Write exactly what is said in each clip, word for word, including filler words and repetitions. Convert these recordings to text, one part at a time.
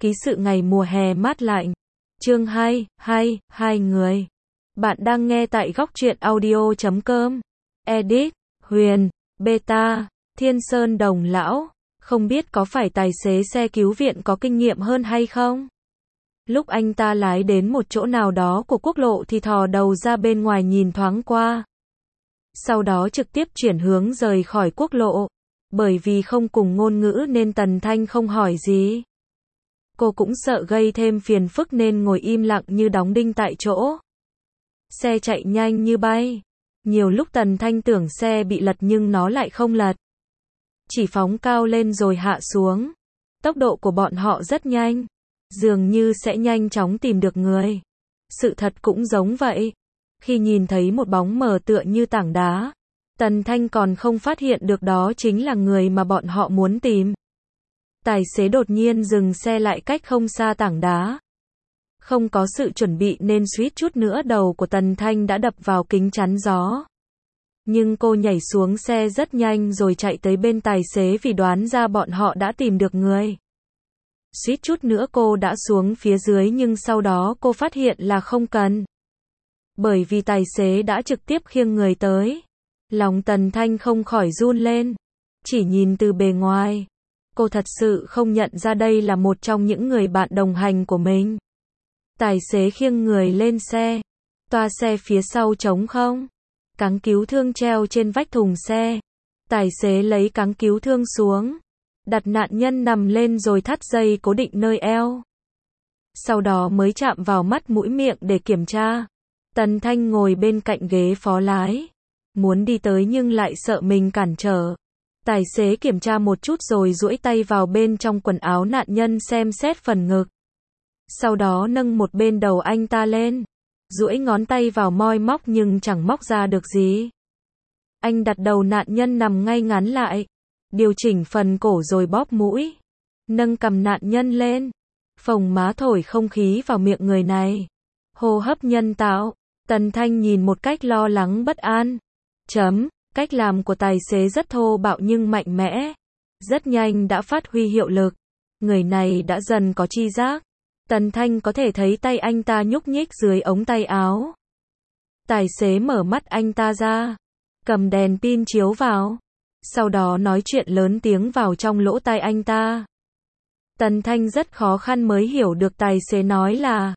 Ký sự ngày mùa hè mát lạnh. Chương hai, hai, hai người. Bạn đang nghe tại góc truyện audio chấm com. Edit, Huyền, Beta, Thiên Sơn Đồng Lão. Không biết có phải tài xế xe cứu viện có kinh nghiệm hơn hay không? Lúc anh ta lái đến một chỗ nào đó của quốc lộ thì thò đầu ra bên ngoài nhìn thoáng qua. Sau đó trực tiếp chuyển hướng rời khỏi quốc lộ. Bởi vì không cùng ngôn ngữ nên Tần Thanh không hỏi gì. Cô cũng sợ gây thêm phiền phức nên ngồi im lặng như đóng đinh tại chỗ. Xe chạy nhanh như bay. Nhiều lúc Tần Thanh tưởng xe bị lật nhưng nó lại không lật. Chỉ phóng cao lên rồi hạ xuống. Tốc độ của bọn họ rất nhanh. Dường như sẽ nhanh chóng tìm được người. Sự thật cũng giống vậy. Khi nhìn thấy một bóng mờ tựa như tảng đá, Tần Thanh còn không phát hiện được đó chính là người mà bọn họ muốn tìm. Tài xế đột nhiên dừng xe lại cách không xa tảng đá. Không có sự chuẩn bị nên suýt chút nữa đầu của Tần Thanh đã đập vào kính chắn gió. Nhưng cô nhảy xuống xe rất nhanh rồi chạy tới bên tài xế vì đoán ra bọn họ đã tìm được người. Suýt chút nữa cô đã xuống phía dưới nhưng sau đó cô phát hiện là không cần. Bởi vì tài xế đã trực tiếp khiêng người tới. Lòng Tần Thanh không khỏi run lên. Chỉ nhìn từ bề ngoài, cô thật sự không nhận ra đây là một trong những người bạn đồng hành của mình. Tài xế khiêng người lên xe. Toa xe phía sau trống không. Cáng cứu thương treo trên vách thùng xe. Tài xế lấy cáng cứu thương xuống. Đặt nạn nhân nằm lên rồi thắt dây cố định nơi eo. Sau đó mới chạm vào mắt mũi miệng để kiểm tra. Tần Thanh ngồi bên cạnh ghế phó lái. Muốn đi tới nhưng lại sợ mình cản trở. Tài xế kiểm tra một chút rồi duỗi tay vào bên trong quần áo nạn nhân xem xét phần ngực. Sau đó nâng một bên đầu anh ta lên. Duỗi ngón tay vào moi móc nhưng chẳng móc ra được gì. Anh đặt đầu nạn nhân nằm ngay ngắn lại. Điều chỉnh phần cổ rồi bóp mũi. Nâng cằm nạn nhân lên. Phồng má thổi không khí vào miệng người này. Hô hấp nhân tạo. Tần Thanh nhìn một cách lo lắng bất an. Chấm, cách làm của tài xế rất thô bạo nhưng mạnh mẽ. Rất nhanh đã phát huy hiệu lực. Người này đã dần có tri giác. Tần Thanh có thể thấy tay anh ta nhúc nhích dưới ống tay áo. Tài xế mở mắt anh ta ra. Cầm đèn pin chiếu vào. Sau đó nói chuyện lớn tiếng vào trong lỗ tai anh ta. Tần Thanh rất khó khăn mới hiểu được tài xế nói là: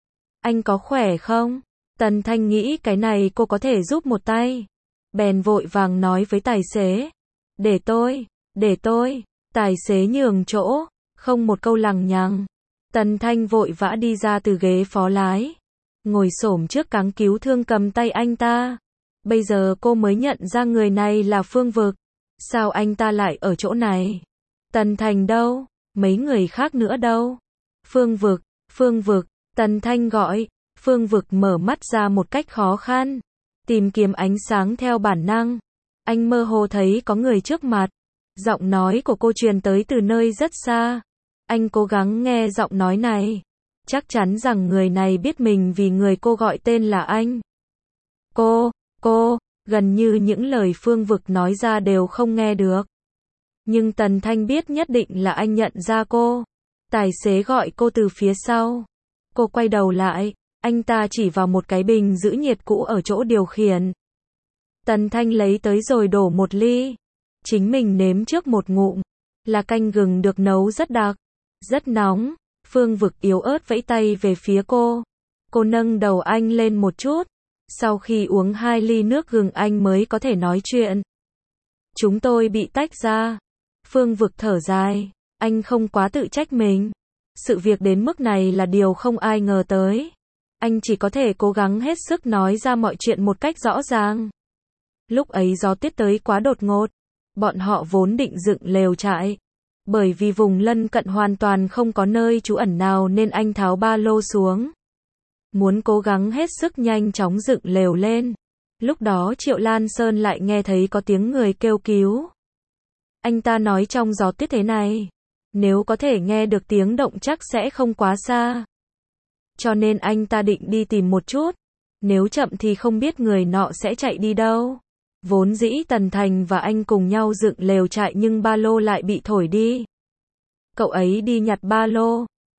anh có khỏe không? Tần Thanh nghĩ cái này cô có thể giúp một tay. Bèn vội vàng nói với tài xế. Để tôi, để tôi. Tài xế nhường chỗ, không một câu lằng nhằng. Tần Thanh vội vã đi ra từ ghế phó lái. Ngồi xổm trước cáng cứu thương cầm tay anh ta. Bây giờ cô mới nhận ra người này là Phương Vực. Sao anh ta lại ở chỗ này? Tần Thành đâu? Mấy người khác nữa đâu? Phương Vực, Phương Vực, Tần Thanh gọi. Phương Vực mở mắt ra một cách khó khăn. Tìm kiếm ánh sáng theo bản năng. Anh mơ hồ thấy có người trước mặt. Giọng nói của cô truyền tới từ nơi rất xa. Anh cố gắng nghe giọng nói này. Chắc chắn rằng người này biết mình vì người cô gọi tên là anh. Cô, cô, gần như những lời Phương Vực nói ra đều không nghe được. Nhưng Tần Thanh biết nhất định là anh nhận ra cô. Tài xế gọi cô từ phía sau. Cô quay đầu lại. Anh ta chỉ vào một cái bình giữ nhiệt cũ ở chỗ điều khiển. Tần Thanh lấy tới rồi đổ một ly. Chính mình nếm trước một ngụm. Là canh gừng được nấu rất đặc. Rất nóng. Phương Vực yếu ớt vẫy tay về phía cô. Cô nâng đầu anh lên một chút. Sau khi uống hai ly nước gừng anh mới có thể nói chuyện. Chúng tôi bị tách ra. Phương Vực thở dài. Anh không quá tự trách mình. Sự việc đến mức này là điều không ai ngờ tới. Anh chỉ có thể cố gắng hết sức nói ra mọi chuyện một cách rõ ràng. Lúc ấy gió tuyết tới quá đột ngột. Bọn họ vốn định dựng lều trại. Bởi vì vùng lân cận hoàn toàn không có nơi trú ẩn nào nên anh tháo ba lô xuống. Muốn cố gắng hết sức nhanh chóng dựng lều lên. Lúc đó Triệu Lan Sơn lại nghe thấy có tiếng người kêu cứu. Anh ta nói trong gió tuyết thế này. Nếu có thể nghe được tiếng động chắc sẽ không quá xa. Cho nên anh ta định đi tìm một chút. Nếu chậm thì không biết người nọ sẽ chạy đi đâu. Vốn dĩ Tần Thành và anh cùng nhau dựng lều trại nhưng ba lô lại bị thổi đi. Cậu ấy đi nhặt ba lô.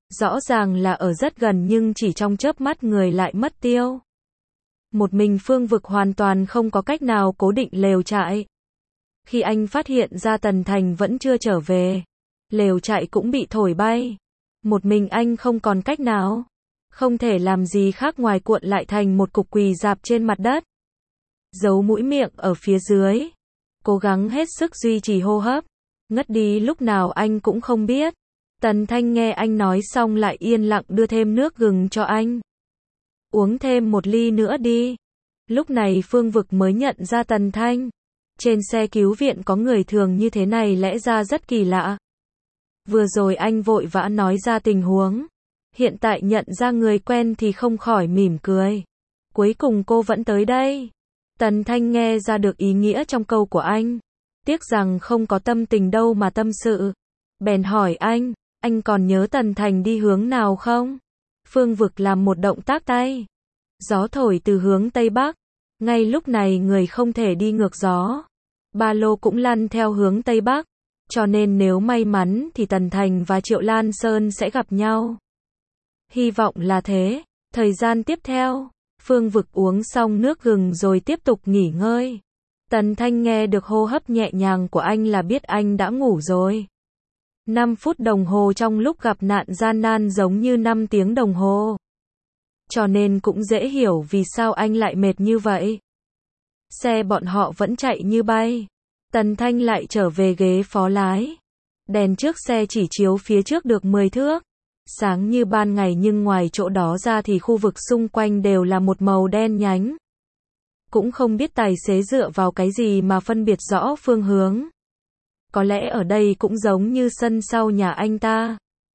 Rõ ràng là ở rất gần nhưng chỉ trong chớp mắt người lại mất tiêu. Một mình Phương Vực hoàn toàn không có cách nào cố định lều trại. Khi anh phát hiện ra Tần Thành vẫn chưa trở về, lều trại cũng bị thổi bay. Một mình anh không còn cách nào, không thể làm gì khác ngoài cuộn lại thành một cục quỳ rạp trên mặt đất, giấu mũi miệng ở phía dưới, cố gắng hết sức duy trì hô hấp. Ngất đi lúc nào anh cũng không biết. Tần Thanh nghe anh nói xong lại yên lặng đưa thêm nước gừng cho anh. Uống thêm một ly nữa đi. Lúc này Phương Vực mới nhận ra Tần Thanh. Trên xe cứu viện có người thường như thế này lẽ ra rất kỳ lạ. Vừa rồi anh vội vã nói ra tình huống. Hiện tại nhận ra người quen thì không khỏi mỉm cười. Cuối cùng cô vẫn tới đây. Tần Thanh nghe ra được ý nghĩa trong câu của anh. Tiếc rằng không có tâm tình đâu mà tâm sự. Bèn hỏi anh, anh còn nhớ Tần Thành đi hướng nào không? Phương Vực làm một động tác tay. Gió thổi từ hướng Tây Bắc. Ngay lúc này người không thể đi ngược gió. Ba lô cũng lăn theo hướng Tây Bắc. Cho nên nếu may mắn thì Tần Thành và Triệu Lan Sơn sẽ gặp nhau. Hy vọng là thế. Thời gian tiếp theo, Phương Vực uống xong nước gừng rồi tiếp tục nghỉ ngơi. Tần Thanh nghe được hô hấp nhẹ nhàng của anh là biết anh đã ngủ rồi. năm phút đồng hồ trong lúc gặp nạn gian nan giống như năm tiếng đồng hồ. Cho nên cũng dễ hiểu vì sao anh lại mệt như vậy. Xe bọn họ vẫn chạy như bay. Tần Thanh lại trở về ghế phó lái. Đèn trước xe chỉ chiếu phía trước được mười thước. Sáng như ban ngày nhưng ngoài chỗ đó ra thì khu vực xung quanh đều là một màu đen nhánh. Cũng không biết tài xế dựa vào cái gì mà phân biệt rõ phương hướng. Có lẽ ở đây cũng giống như sân sau nhà anh ta.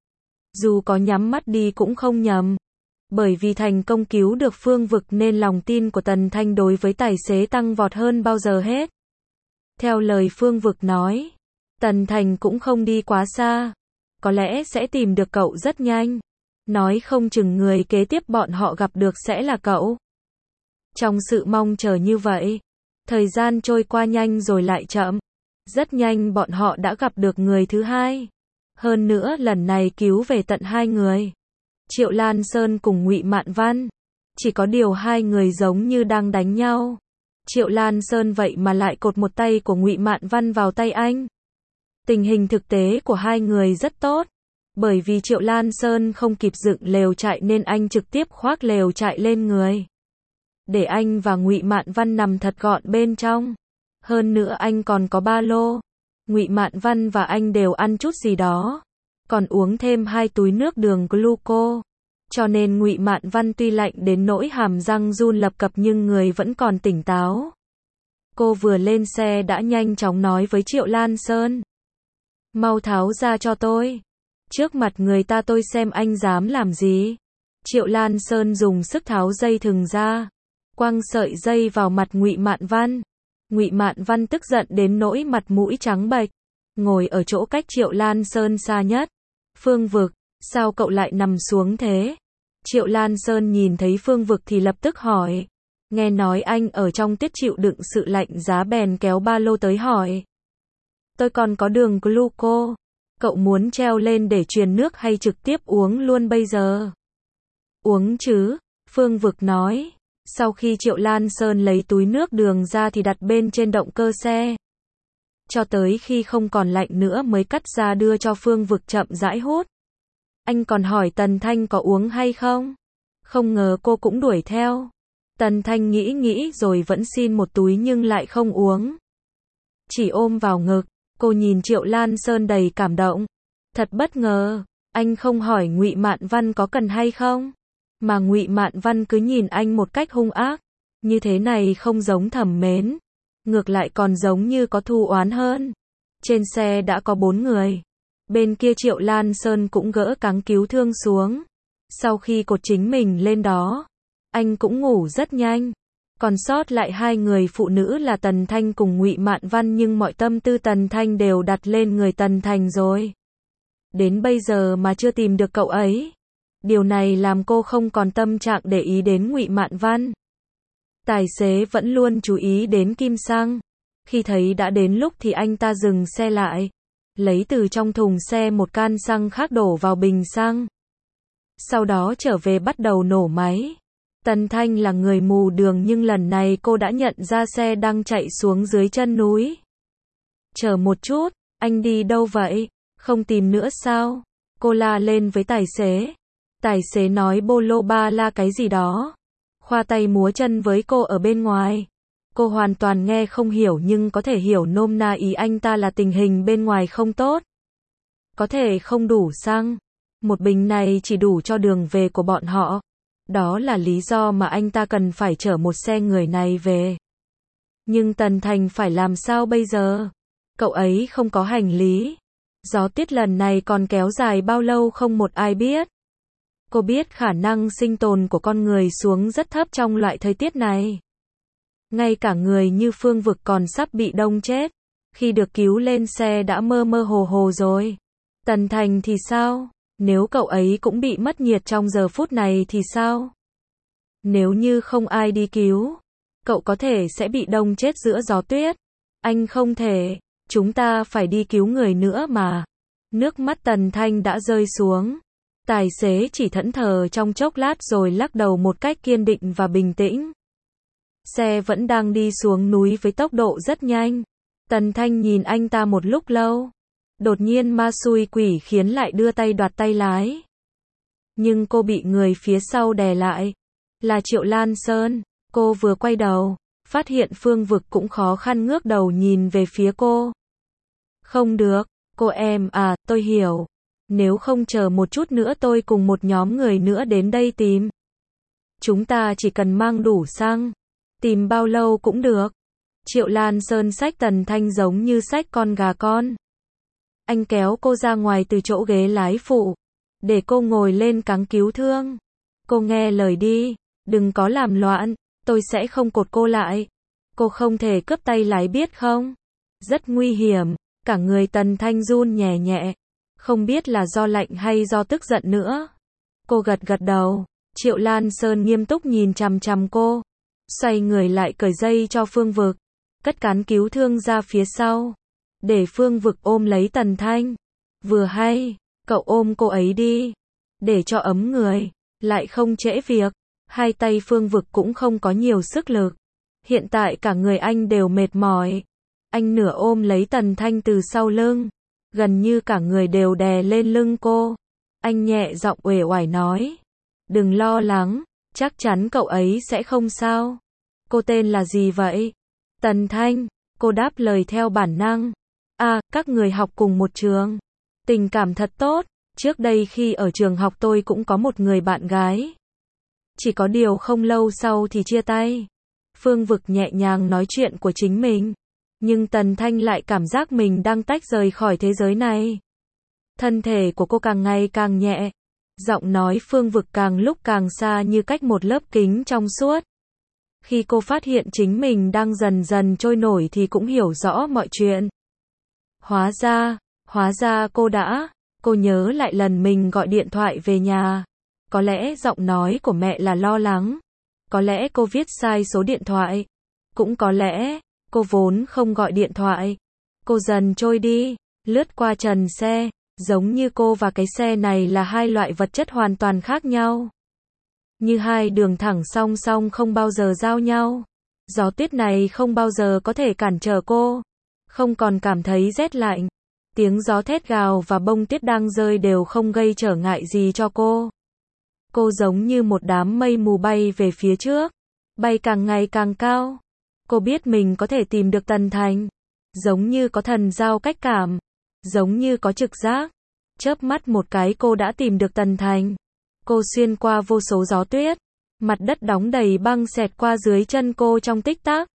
Dù có nhắm mắt đi cũng không nhầm. Bởi vì thành công cứu được Phương Vực nên lòng tin của Tần Thanh đối với tài xế tăng vọt hơn bao giờ hết. Theo lời Phương Vực nói, Tần Thành cũng không đi quá xa. Có lẽ sẽ tìm được cậu rất nhanh. Nói không chừng người kế tiếp bọn họ gặp được sẽ là cậu. Trong sự mong chờ như vậy, thời gian trôi qua nhanh rồi lại chậm. Rất nhanh bọn họ đã gặp được người thứ hai. Hơn nữa lần này cứu về tận hai người. Triệu Lan Sơn cùng Ngụy Mạn Văn. Chỉ có điều hai người giống như đang đánh nhau. Triệu Lan Sơn vậy mà lại cột một tay của Ngụy Mạn Văn vào tay anh. Tình hình thực tế của hai người rất tốt. Bởi vì Triệu Lan Sơn không kịp dựng lều trại nên anh trực tiếp khoác lều trại lên người. Để anh và Ngụy Mạn Văn nằm thật gọn bên trong. Hơn nữa anh còn có ba lô. Ngụy Mạn Văn và anh đều ăn chút gì đó. Còn uống thêm hai túi nước đường gluco. Cho nên Ngụy Mạn Văn tuy lạnh đến nỗi hàm răng run lập cập nhưng người vẫn còn tỉnh táo. Cô vừa lên xe đã nhanh chóng nói với Triệu Lan Sơn. Mau tháo ra cho tôi. Trước mặt người ta tôi xem anh dám làm gì. Triệu Lan Sơn dùng sức tháo dây thừng ra. Quăng sợi dây vào mặt Ngụy Mạn Văn. Ngụy Mạn Văn tức giận đến nỗi mặt mũi trắng bệch. Ngồi ở chỗ cách Triệu Lan Sơn xa nhất. Phương Vực, sao cậu lại nằm xuống thế? Triệu Lan Sơn nhìn thấy Phương Vực thì lập tức hỏi. Nghe nói anh ở trong tiết chịu đựng sự lạnh giá bèn kéo ba lô tới hỏi. Tôi còn có đường gluco. Cậu muốn treo lên để truyền nước hay trực tiếp uống luôn bây giờ? Uống chứ, Phương Vực nói. Sau khi Triệu Lan Sơn lấy túi nước đường ra thì đặt bên trên động cơ xe. Cho tới khi không còn lạnh nữa mới cắt ra đưa cho Phương Vực chậm rãi hút. Anh còn hỏi Tần Thanh có uống hay không? Không ngờ cô cũng đuổi theo. Tần Thanh nghĩ nghĩ rồi vẫn xin một túi nhưng lại không uống. Chỉ ôm vào ngực, cô nhìn Triệu Lan Sơn đầy cảm động. Thật bất ngờ, anh không hỏi Ngụy Mạn Văn có cần hay không? Mà Ngụy Mạn Văn cứ nhìn anh một cách hung ác. Như thế này không giống thẩm mến. Ngược lại còn giống như có thù oán hơn. Trên xe đã có bốn người. Bên kia Triệu Lan Sơn cũng gỡ cáng cứu thương xuống. Sau khi cột chính mình lên đó, anh cũng ngủ rất nhanh. Còn sót lại hai người phụ nữ là Tần Thanh cùng Ngụy Mạn Văn nhưng mọi tâm tư Tần Thanh đều đặt lên người Tần Thành rồi. Đến bây giờ mà chưa tìm được cậu ấy. Điều này làm cô không còn tâm trạng để ý đến Ngụy Mạn Văn. Tài xế vẫn luôn chú ý đến kim xăng. Khi thấy đã đến lúc thì anh ta dừng xe lại. Lấy từ trong thùng xe một can xăng khác đổ vào bình xăng. sau đó trở về bắt đầu nổ máy. Tần Thanh là người mù đường nhưng lần này cô đã nhận ra xe đang chạy xuống dưới chân núi. Chờ một chút, anh đi đâu vậy? Không tìm nữa sao? Cô la lên với tài xế. Tài xế nói bô lô ba la cái gì đó. Khoa tay múa chân với cô ở bên ngoài. Cô hoàn toàn nghe không hiểu nhưng có thể hiểu nôm na ý anh ta là tình hình bên ngoài không tốt. Có thể không đủ xăng. Một bình này chỉ đủ cho đường về của bọn họ. Đó là lý do mà anh ta cần phải chở một xe người này về. Nhưng Tần Thành phải làm sao bây giờ? Cậu ấy không có hành lý. Gió tuyết lần này còn kéo dài bao lâu không một ai biết. Cô biết khả năng sinh tồn của con người xuống rất thấp trong loại thời tiết này. Ngay cả người như Phương Vực còn sắp bị đông chết. Khi được cứu lên xe đã mơ mơ hồ hồ rồi. Tần Thành thì sao? Nếu cậu ấy cũng bị mất nhiệt trong giờ phút này thì sao? Nếu như không ai đi cứu, cậu có thể sẽ bị đông chết giữa gió tuyết. Anh không thể, chúng ta phải đi cứu người nữa mà. Nước mắt Tần Thanh đã rơi xuống. Tài xế chỉ thẫn thờ trong chốc lát rồi lắc đầu một cách kiên định và bình tĩnh. Xe vẫn đang đi xuống núi với tốc độ rất nhanh. Tần Thanh nhìn anh ta một lúc lâu. Đột nhiên ma xui quỷ khiến lại đưa tay đoạt tay lái. Nhưng cô bị người phía sau đè lại. Là Triệu Lan Sơn. Cô vừa quay đầu, phát hiện Phương Vực cũng khó khăn ngước đầu nhìn về phía cô. Không được, cô em à, tôi hiểu. Nếu không chờ một chút nữa tôi cùng một nhóm người nữa đến đây tìm. Chúng ta chỉ cần mang đủ xăng. Tìm bao lâu cũng được. Triệu Lan Sơn xách Tần Thanh giống như xách con gà con. Anh kéo cô ra ngoài từ chỗ ghế lái phụ. Để cô ngồi lên cáng cứu thương. Cô nghe lời đi. Đừng có làm loạn. Tôi sẽ không cột cô lại. Cô không thể cướp tay lái biết không? Rất nguy hiểm. Cả người Tần Thanh run nhẹ nhẹ. Không biết là do lạnh hay do tức giận nữa. Cô gật gật đầu. Triệu Lan Sơn nghiêm túc nhìn chằm chằm cô. Xoay người lại cởi dây cho Phương Vực. Cất cán cứu thương ra phía sau. Để Phương Vực ôm lấy Tần Thanh. Vừa hay, cậu ôm cô ấy đi. Để cho ấm người. Lại không trễ việc. Hai tay Phương Vực cũng không có nhiều sức lực. Hiện tại cả người anh đều mệt mỏi. Anh nửa ôm lấy Tần Thanh từ sau lưng. Gần như cả người đều đè lên lưng cô. Anh nhẹ giọng uể oải nói. Đừng lo lắng, chắc chắn cậu ấy sẽ không sao. Cô tên là gì vậy? Tần Thanh. Cô đáp lời theo bản năng. À, các người học cùng một trường. Tình cảm thật tốt. Trước đây khi ở trường học tôi cũng có một người bạn gái. Chỉ có điều không lâu sau thì chia tay. Phương Vực nhẹ nhàng nói chuyện của chính mình. Nhưng Tần Thanh lại cảm giác mình đang tách rời khỏi thế giới này. Thân thể của cô càng ngày càng nhẹ. Giọng nói Phương Vực càng lúc càng xa như cách một lớp kính trong suốt. Khi cô phát hiện chính mình đang dần dần trôi nổi thì cũng hiểu rõ mọi chuyện. Hóa ra, hóa ra cô đã, cô nhớ lại lần mình gọi điện thoại về nhà. Có lẽ giọng nói của mẹ là lo lắng. Có lẽ cô viết sai số điện thoại. Cũng có lẽ, cô vốn không gọi điện thoại. Cô dần trôi đi, lướt qua trần xe, giống như cô và cái xe này là hai loại vật chất hoàn toàn khác nhau. Như hai đường thẳng song song không bao giờ giao nhau. Gió tuyết này không bao giờ có thể cản trở cô. Không còn cảm thấy rét lạnh. Tiếng gió thét gào và bông tuyết đang rơi đều không gây trở ngại gì cho cô. Cô giống như một đám mây mù bay về phía trước. Bay càng ngày càng cao. Cô biết mình có thể tìm được Tần Thành. Giống như có thần giao cách cảm. Giống như có trực giác. Chớp mắt một cái cô đã tìm được Tần Thành. Cô xuyên qua vô số gió tuyết. Mặt đất đóng đầy băng xẹt qua dưới chân cô trong tích tắc.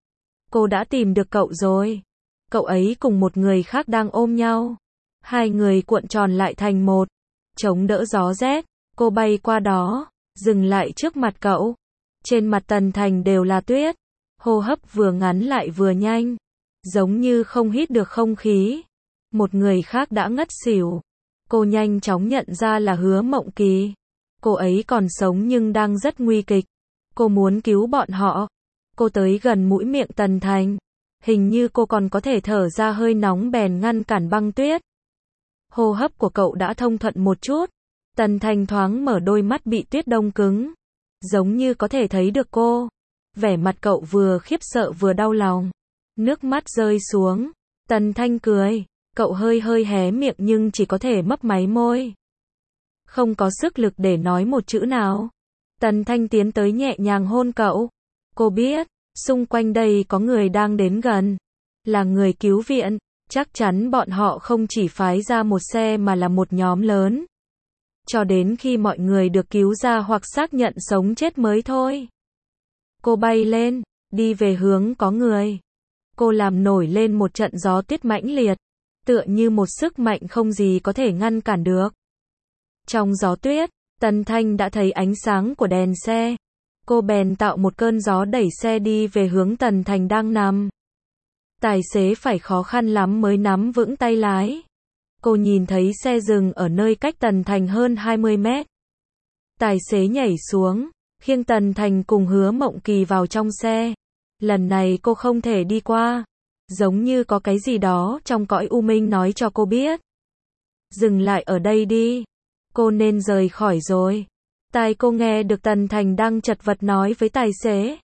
Cô đã tìm được cậu rồi. Cậu ấy cùng một người khác đang ôm nhau. Hai người cuộn tròn lại thành một. Chống đỡ gió rét. Cô bay qua đó. Dừng lại trước mặt cậu. Trên mặt Tần Thành đều là tuyết. Hô hấp vừa ngắn lại vừa nhanh. Giống như không hít được không khí. Một người khác đã ngất xỉu. Cô nhanh chóng nhận ra là Hứa Mộng Kỳ. Cô ấy còn sống nhưng đang rất nguy kịch. Cô muốn cứu bọn họ. Cô tới gần mũi miệng Tần Thành. Hình như cô còn có thể thở ra hơi nóng bèn ngăn cản băng tuyết. Hô hấp của cậu đã thông thuận một chút. Tần Thành thoáng mở đôi mắt bị tuyết đông cứng, giống như có thể thấy được cô. Vẻ mặt cậu vừa khiếp sợ vừa đau lòng. Nước mắt rơi xuống. Tần Thanh cười. Cậu hơi hơi hé miệng nhưng chỉ có thể mấp máy môi. Không có sức lực để nói một chữ nào. Tần Thanh tiến tới nhẹ nhàng hôn cậu. Cô biết, xung quanh đây có người đang đến gần. Là người cứu viện. Chắc chắn bọn họ không chỉ phái ra một xe mà là một nhóm lớn. Cho đến khi mọi người được cứu ra hoặc xác nhận sống chết mới thôi. Cô bay lên, đi về hướng có người. Cô làm nổi lên một trận gió tuyết mãnh liệt, tựa như một sức mạnh không gì có thể ngăn cản được. Trong gió tuyết, Tần Thanh đã thấy ánh sáng của đèn xe. Cô bèn tạo một cơn gió đẩy xe đi về hướng Tần Thành đang nằm. Tài xế phải khó khăn lắm mới nắm vững tay lái. Cô nhìn thấy xe dừng ở nơi cách Tần Thành hơn hai mươi mét. Tài xế nhảy xuống, khiêng Tần Thành cùng Hứa Mộng Kỳ vào trong xe. Lần này cô không thể đi qua. Giống như có cái gì đó trong cõi u minh nói cho cô biết. Dừng lại ở đây đi. Cô nên rời khỏi rồi. Tai cô nghe được Tần Thành đang chật vật nói với tài xế.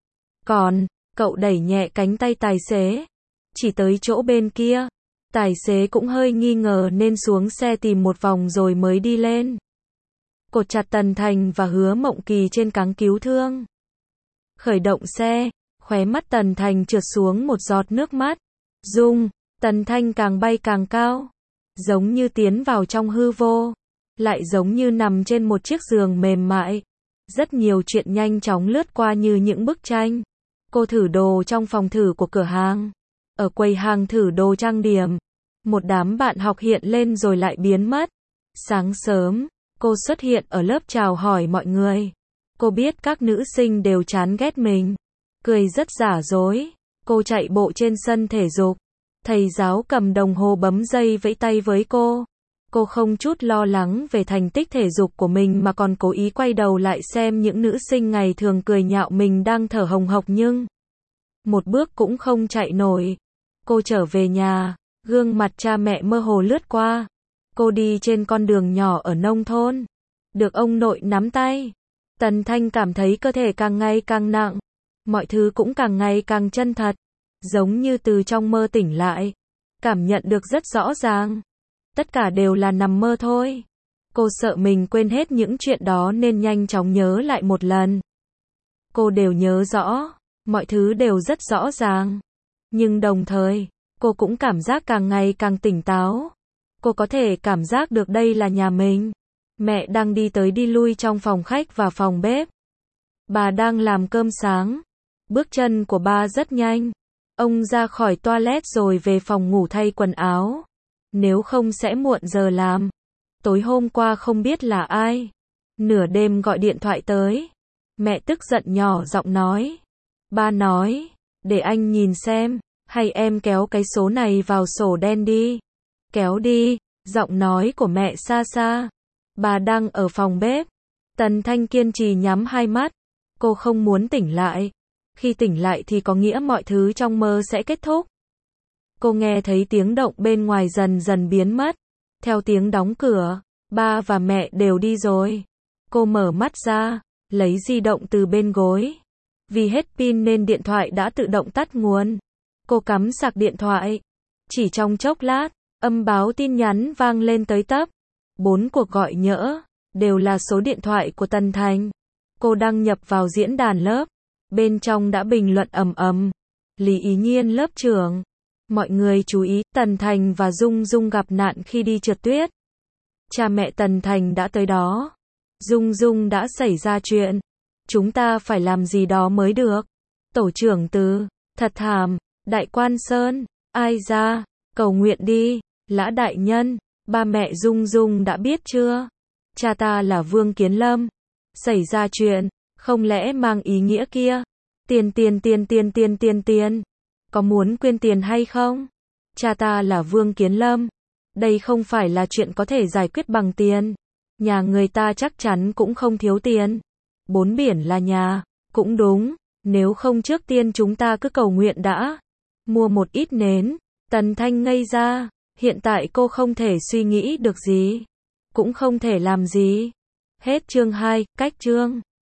Còn, cậu đẩy nhẹ cánh tay tài xế. Chỉ tới chỗ bên kia. Tài xế cũng hơi nghi ngờ nên xuống xe tìm một vòng rồi mới đi lên. Cột chặt Tần Thành và Hứa Mộng Kỳ trên cáng cứu thương. Khởi động xe, khóe mắt Tần Thành trượt xuống một giọt nước mắt. Dung, Tần Thanh càng bay càng cao. Giống như tiến vào trong hư vô. Lại giống như nằm trên một chiếc giường mềm mại. Rất nhiều chuyện nhanh chóng lướt qua như những bức tranh. Cô thử đồ trong phòng thử của cửa hàng. Ở quầy hàng thử đồ trang điểm. Một đám bạn học hiện lên rồi lại biến mất. Sáng sớm, cô xuất hiện ở lớp chào hỏi mọi người. Cô biết các nữ sinh đều chán ghét mình. Cười rất giả dối. Cô chạy bộ trên sân thể dục. Thầy giáo cầm đồng hồ bấm giây vẫy tay với cô. Cô không chút lo lắng về thành tích thể dục của mình mà còn cố ý quay đầu lại xem những nữ sinh ngày thường cười nhạo mình đang thở hồng hộc nhưng một bước cũng không chạy nổi. Cô trở về nhà, gương mặt cha mẹ mơ hồ lướt qua. Cô đi trên con đường nhỏ ở nông thôn. Được ông nội nắm tay. Tần Thanh cảm thấy cơ thể càng ngày càng nặng. Mọi thứ cũng càng ngày càng chân thật. Giống như từ trong mơ tỉnh lại. Cảm nhận được rất rõ ràng. Tất cả đều là nằm mơ thôi. Cô sợ mình quên hết những chuyện đó nên nhanh chóng nhớ lại một lần. Cô đều nhớ rõ. Mọi thứ đều rất rõ ràng. Nhưng đồng thời, cô cũng cảm giác càng ngày càng tỉnh táo. Cô có thể cảm giác được đây là nhà mình. Mẹ đang đi tới đi lui trong phòng khách và phòng bếp. Bà đang làm cơm sáng. Bước chân của ba rất nhanh. Ông ra khỏi toilet rồi về phòng ngủ thay quần áo. Nếu không sẽ muộn giờ làm. Tối hôm qua không biết là ai. Nửa đêm gọi điện thoại tới. Mẹ tức giận nhỏ giọng nói. Ba nói, để anh nhìn xem, hay em kéo cái số này vào sổ đen đi. Kéo đi, giọng nói của mẹ xa xa. Bà đang ở phòng bếp. Tần Thanh kiên trì nhắm hai mắt. Cô không muốn tỉnh lại. Khi tỉnh lại thì có nghĩa mọi thứ trong mơ sẽ kết thúc. Cô nghe thấy tiếng động bên ngoài dần dần biến mất. Theo tiếng đóng cửa, ba và mẹ đều đi rồi. Cô mở mắt ra, lấy di động từ bên gối. Vì hết pin nên điện thoại đã tự động tắt nguồn. Cô cắm sạc điện thoại. Chỉ trong chốc lát, âm báo tin nhắn vang lên tới tấp. Bốn cuộc gọi nhỡ, đều là số điện thoại của Tần Thành. Cô đăng nhập vào diễn đàn lớp. Bên trong đã bình luận ầm ầm. Lý Ý Nhiên lớp trưởng. Mọi người chú ý, Tần Thành và Dung Dung gặp nạn khi đi trượt tuyết. Cha mẹ Tần Thành đã tới đó. Dung Dung đã xảy ra chuyện. Chúng ta phải làm gì đó mới được. Tổ trưởng Từ, thật thảm. Đại Quan Sơn, ai ra, cầu nguyện đi. Lã đại nhân, ba mẹ Dung Dung đã biết chưa? Cha ta là Vương Kiến Lâm. Xảy ra chuyện, không lẽ mang ý nghĩa kia? Tiền tiền tiền tiền tiền tiền tiền. Có muốn quyên tiền hay không? Cha ta là Vương Kiến Lâm. Đây không phải là chuyện có thể giải quyết bằng tiền. Nhà người ta chắc chắn cũng không thiếu tiền. Bốn biển là nhà. Cũng đúng. Nếu không trước tiên chúng ta cứ cầu nguyện đã. Mua một ít nến. Tần Thanh ngây ra. Hiện tại cô không thể suy nghĩ được gì. cũng không thể làm gì. Hết chương hai, cách chương